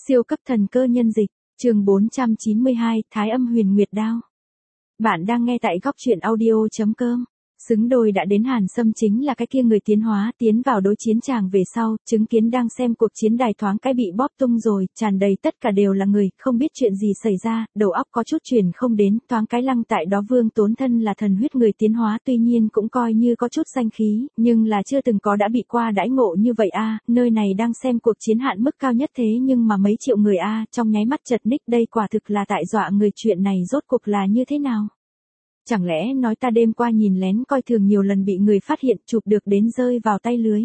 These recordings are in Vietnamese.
Siêu cấp thần cơ nhân dịch, chương 492, Thái âm huyền nguyệt đao. Bạn đang nghe tại góc truyện audio.com. Xứng đôi đã đến, Hàn Sâm chính là cái kia người tiến hóa tiến vào đối chiến tràng về sau, chứng kiến đang xem cuộc chiến đài thoáng cái bị bóp tung rồi, tràn đầy tất cả đều là người, không biết chuyện gì xảy ra, đầu óc có chút chuyển không đến, thoáng cái lăng tại đó. Vương Tốn thân là thần huyết người tiến hóa, tuy nhiên cũng coi như có chút danh khí, nhưng là chưa từng có đã bị qua đãi ngộ như vậy a. Nơi này đang xem cuộc chiến hạn mức cao nhất thế nhưng mà mấy triệu người a, trong nháy mắt chật ních, đây quả thực là tại dọa người. Chuyện này rốt cuộc là như thế nào? Chẳng lẽ nói ta đêm qua nhìn lén coi thường nhiều lần bị người phát hiện, chụp được đến rơi vào tay lưới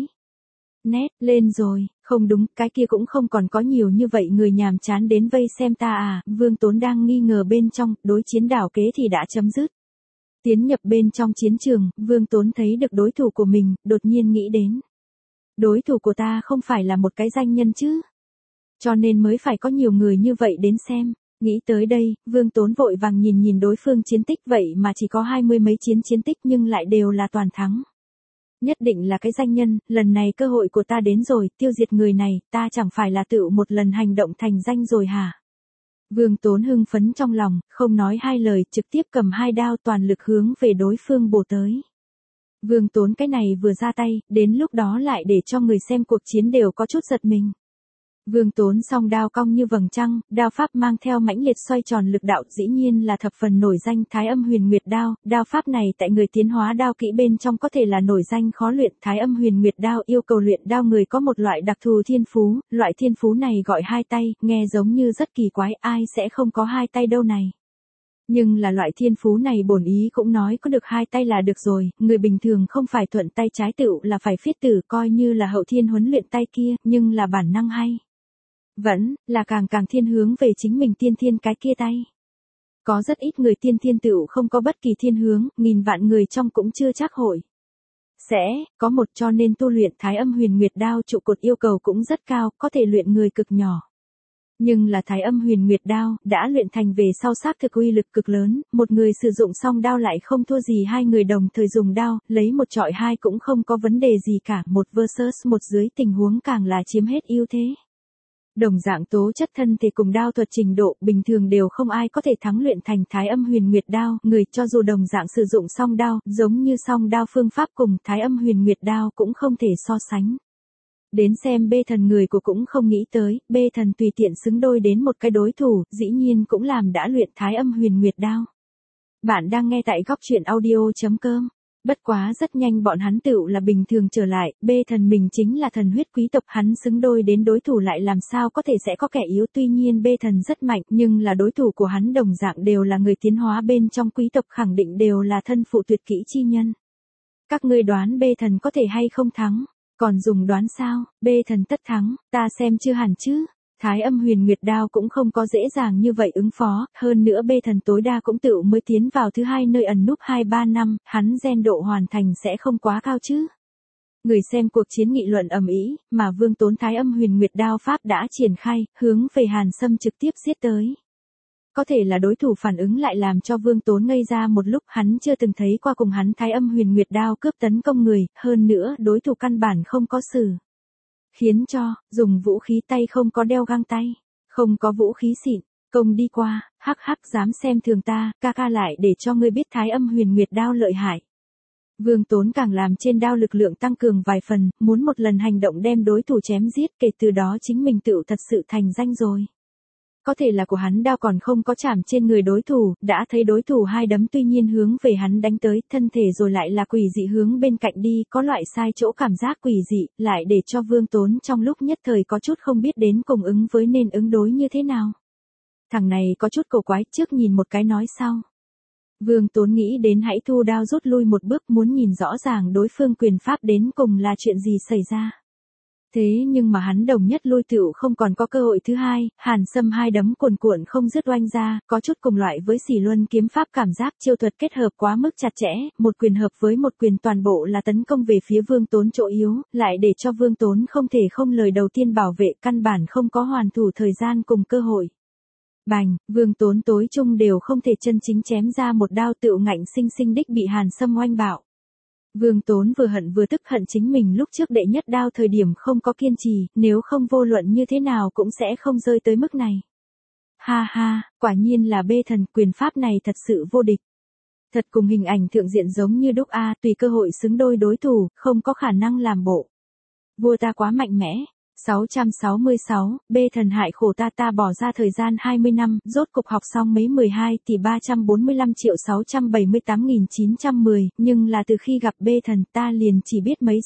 nét lên rồi, không đúng, cái kia cũng không còn có nhiều như vậy người nhàm chán đến vây xem ta à. Vương Tốn đang nghi ngờ bên trong, đối chiến đảo kế thì đã chấm dứt. Tiến nhập bên trong chiến trường, Vương Tốn thấy được đối thủ của mình, đột nhiên nghĩ đến. Đối thủ của ta không phải là một cái danh nhân chứ? Cho nên mới phải có nhiều người như vậy đến xem. Nghĩ tới đây, Vương Tốn vội vàng nhìn đối phương chiến tích, vậy mà chỉ có 20 mấy chiến tích nhưng lại đều là toàn thắng. Nhất định là cái danh nhân, lần này cơ hội của ta đến rồi, tiêu diệt người này, ta chẳng phải là tự một lần hành động thành danh rồi hả? Vương Tốn hưng phấn trong lòng, không nói hai lời, trực tiếp cầm hai đao toàn lực hướng về đối phương bổ tới. Vương Tốn cái này vừa ra tay, đến lúc đó lại để cho người xem cuộc chiến đều có chút giật mình. Vương Tốn song đao cong như vầng trăng, đao pháp mang theo mãnh liệt xoay tròn lực đạo, dĩ nhiên là thập phần nổi danh Thái âm huyền nguyệt đao. Đao pháp này tại người tiến hóa đao kỹ bên trong có thể là nổi danh khó luyện. Thái âm huyền nguyệt đao yêu cầu luyện đao người có một loại đặc thù thiên phú, loại thiên phú này gọi hai tay, nghe giống như rất kỳ quái, ai sẽ không có hai tay đâu này. Nhưng là loại thiên phú này bổn ý cũng nói có được hai tay là được rồi, người bình thường không phải thuận tay trái tựu là phải phiết tử, coi như là hậu thiên huấn luyện tay kia, nhưng là bản năng hay vẫn là càng thiên hướng về chính mình tiên thiên cái kia tay. Có rất ít người tiên thiên tựu không có bất kỳ thiên hướng, nghìn vạn người trong cũng chưa chắc hội sẽ có một, cho nên tu luyện Thái âm huyền nguyệt đao trụ cột yêu cầu cũng rất cao, có thể luyện người cực nhỏ. Nhưng là Thái âm huyền nguyệt đao, đã luyện thành về sau xác thực uy lực cực lớn, một người sử dụng xong đao lại không thua gì hai người đồng thời dùng đao, lấy một chọi hai cũng không có vấn đề gì cả, một versus một dưới tình huống càng là chiếm hết ưu thế. Đồng dạng tố chất thân thể cùng đao thuật trình độ bình thường đều không ai có thể thắng luyện thành Thái âm huyền nguyệt đao, người cho dù đồng dạng sử dụng song đao, giống như song đao phương pháp cùng Thái âm huyền nguyệt đao cũng không thể so sánh. Đến xem bê thần người của cũng không nghĩ tới, bê thần tùy tiện xứng đôi đến một cái đối thủ, dĩ nhiên cũng làm đã luyện Thái âm huyền nguyệt đao. Bạn đang nghe tại góc truyện audio.com. Bất quá rất nhanh bọn hắn tựu là bình thường trở lại, bê thần mình chính là thần huyết quý tộc, hắn xứng đôi đến đối thủ lại làm sao có thể sẽ có kẻ yếu. Tuy nhiên bê thần rất mạnh, nhưng là đối thủ của hắn đồng dạng đều là người tiến hóa bên trong quý tộc, khẳng định đều là thân phụ tuyệt kỹ chi nhân. Các ngươi đoán bê thần có thể hay không thắng? Còn dùng đoán sao? Bê thần tất thắng, ta xem chưa hẳn chứ. Thái âm huyền nguyệt đao cũng không có dễ dàng như vậy ứng phó, hơn nữa bê thần tối đa cũng tự mới tiến vào thứ hai nơi ẩn núp 2-3 năm, hắn gen độ hoàn thành sẽ không quá cao chứ. Người xem cuộc chiến nghị luận ầm ĩ, mà Vương Tốn Thái âm huyền nguyệt đao pháp đã triển khai, hướng về Hàn Sâm trực tiếp giết tới. Có thể là đối thủ phản ứng lại làm cho Vương Tốn ngây ra một lúc, hắn chưa từng thấy qua cùng hắn Thái âm huyền nguyệt đao cướp tấn công người, hơn nữa đối thủ căn bản không có xử. Khiến cho, dùng vũ khí tay không có đeo găng tay, không có vũ khí xịn, công đi qua, hắc dám xem thường ta, ca lại để cho ngươi biết Thái âm huyền nguyệt đao lợi hại. Vương Tốn càng làm trên đao lực lượng tăng cường vài phần, muốn một lần hành động đem đối thủ chém giết, kể từ đó chính mình tự thật sự thành danh rồi. Có thể là của hắn đao còn không có chạm trên người đối thủ, đã thấy đối thủ hai đấm tuy nhiên hướng về hắn đánh tới, thân thể rồi lại là quỷ dị hướng bên cạnh đi, có loại sai chỗ cảm giác quỷ dị, lại để cho Vương Tốn trong lúc nhất thời có chút không biết đến cùng ứng với nên ứng đối như thế nào. Thằng này có chút cổ quái, trước nhìn một cái nói sau. Vương Tốn nghĩ đến hãy thu đao rút lui một bước, muốn nhìn rõ ràng đối phương quyền pháp đến cùng là chuyện gì xảy ra. Thế nhưng mà hắn đồng nhất lui tựu không còn có cơ hội thứ hai, Hàn Sâm hai đấm cuồn cuộn không dứt oanh ra, có chút cùng loại với Xỉ Luân kiếm pháp, cảm giác chiêu thuật kết hợp quá mức chặt chẽ, một quyền hợp với một quyền toàn bộ là tấn công về phía Vương Tốn chỗ yếu, lại để cho Vương Tốn không thể không lời đầu tiên bảo vệ, căn bản không có hoàn thủ thời gian cùng cơ hội. Bành, Vương Tốn tối chung đều không thể chân chính chém ra một đao, tựu ngạnh sinh sinh đích bị Hàn Sâm oanh bạo. Vương Tốn vừa hận vừa tức, hận chính mình lúc trước đệ nhất đao thời điểm không có kiên trì, nếu không vô luận như thế nào cũng sẽ không rơi tới mức này. Ha ha, quả nhiên là bê thần, quyền pháp này thật sự vô địch. Thật cùng hình ảnh thượng diện giống như đúc a, tùy cơ hội xứng đôi đối thủ, không có khả năng làm bộ. Vua ta quá mạnh mẽ. 666, bê thần hại khổ ta bỏ ra thời gian 20 năm, rốt cục học xong mấy 12 tỷ 345.678.910, nhưng là từ khi gặp bê thần ta liền chỉ biết mấy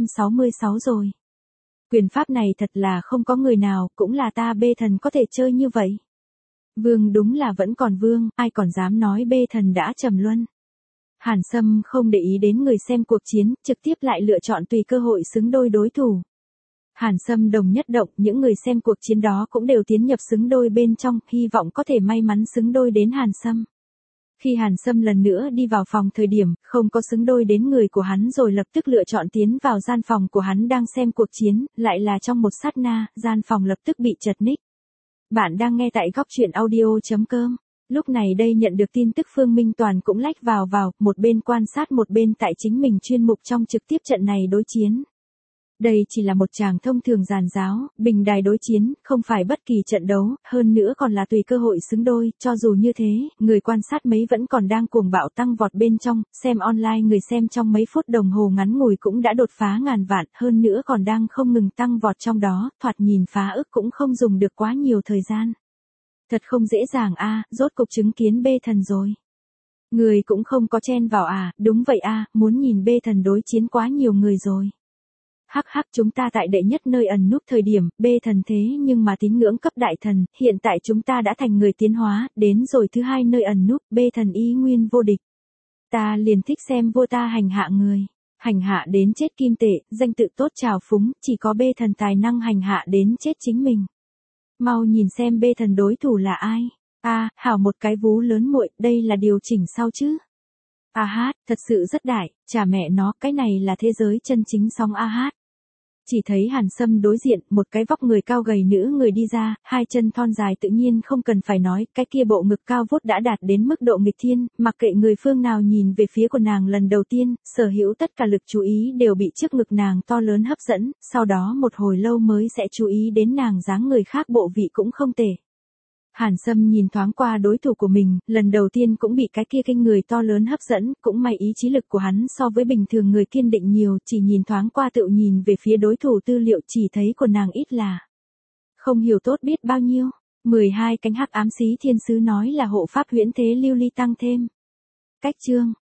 666 rồi. Quyền pháp này thật là không có người nào, cũng là ta bê thần có thể chơi như vậy. Vương đúng là vẫn còn vương, ai còn dám nói bê thần đã trầm luân. Hàn Sâm không để ý đến người xem cuộc chiến, trực tiếp lại lựa chọn tùy cơ hội xứng đôi đối thủ. Hàn Sâm đồng nhất động, những người xem cuộc chiến đó cũng đều tiến nhập xứng đôi bên trong, hy vọng có thể may mắn xứng đôi đến Hàn Sâm. Khi Hàn Sâm lần nữa đi vào phòng thời điểm, không có xứng đôi đến người của hắn rồi lập tức lựa chọn tiến vào gian phòng của hắn đang xem cuộc chiến, lại là trong một sát na, gian phòng lập tức bị chật ních. Bạn đang nghe tại góc truyện audio.com. Lúc này đây nhận được tin tức Phương Minh Toàn cũng lách vào, một bên quan sát một bên tại chính mình chuyên mục trong trực tiếp trận này đối chiến. Đây chỉ là một tràng thông thường giàn giáo, bình đài đối chiến, không phải bất kỳ trận đấu, hơn nữa còn là tùy cơ hội xứng đôi, cho dù như thế, người quan sát mấy vẫn còn đang cuồng bạo tăng vọt bên trong, xem online người xem trong mấy phút đồng hồ ngắn ngủi cũng đã đột phá ngàn vạn, hơn nữa còn đang không ngừng tăng vọt trong đó, thoạt nhìn phá ức cũng không dùng được quá nhiều thời gian. Thật không dễ dàng a, rốt cục chứng kiến bê thần rồi. Người cũng không có chen vào à, đúng vậy a, muốn nhìn bê thần đối chiến quá nhiều người rồi. Hắc hắc, chúng ta tại đệ nhất nơi ẩn núp thời điểm, bê thần thế nhưng mà tín ngưỡng cấp đại thần, hiện tại chúng ta đã thành người tiến hóa, đến rồi thứ hai nơi ẩn núp, bê thần ý nguyên vô địch. Ta liền thích xem vua ta hành hạ người. Hành hạ đến chết kim tệ, danh tự tốt trào phúng, chỉ có bê thần tài năng hành hạ đến chết chính mình. Mau nhìn xem bê thần đối thủ là ai. A, hảo một cái vú lớn muội, đây là điều chỉnh sau chứ. A hát, thật sự rất đại, chà mẹ nó, cái này là thế giới chân chính sóng A hát. Chỉ thấy Hàn Sâm đối diện, một cái vóc người cao gầy nữ người đi ra, hai chân thon dài tự nhiên không cần phải nói, cái kia bộ ngực cao vút đã đạt đến mức độ nghịch thiên, mặc kệ người phương nào nhìn về phía của nàng lần đầu tiên, sở hữu tất cả lực chú ý đều bị trước ngực nàng to lớn hấp dẫn, sau đó một hồi lâu mới sẽ chú ý đến nàng dáng người khác bộ vị cũng không tệ. Hàn Sâm nhìn thoáng qua đối thủ của mình, lần đầu tiên cũng bị cái kia kinh người to lớn hấp dẫn, cũng may ý chí lực của hắn so với bình thường người kiên định nhiều, chỉ nhìn thoáng qua tự nhìn về phía đối thủ tư liệu chỉ thấy của nàng ít là không hiểu tốt biết bao nhiêu. 12 cánh hắc ám xí thiên sứ nói là hộ pháp huyễn thế lưu ly tăng thêm. Cách chương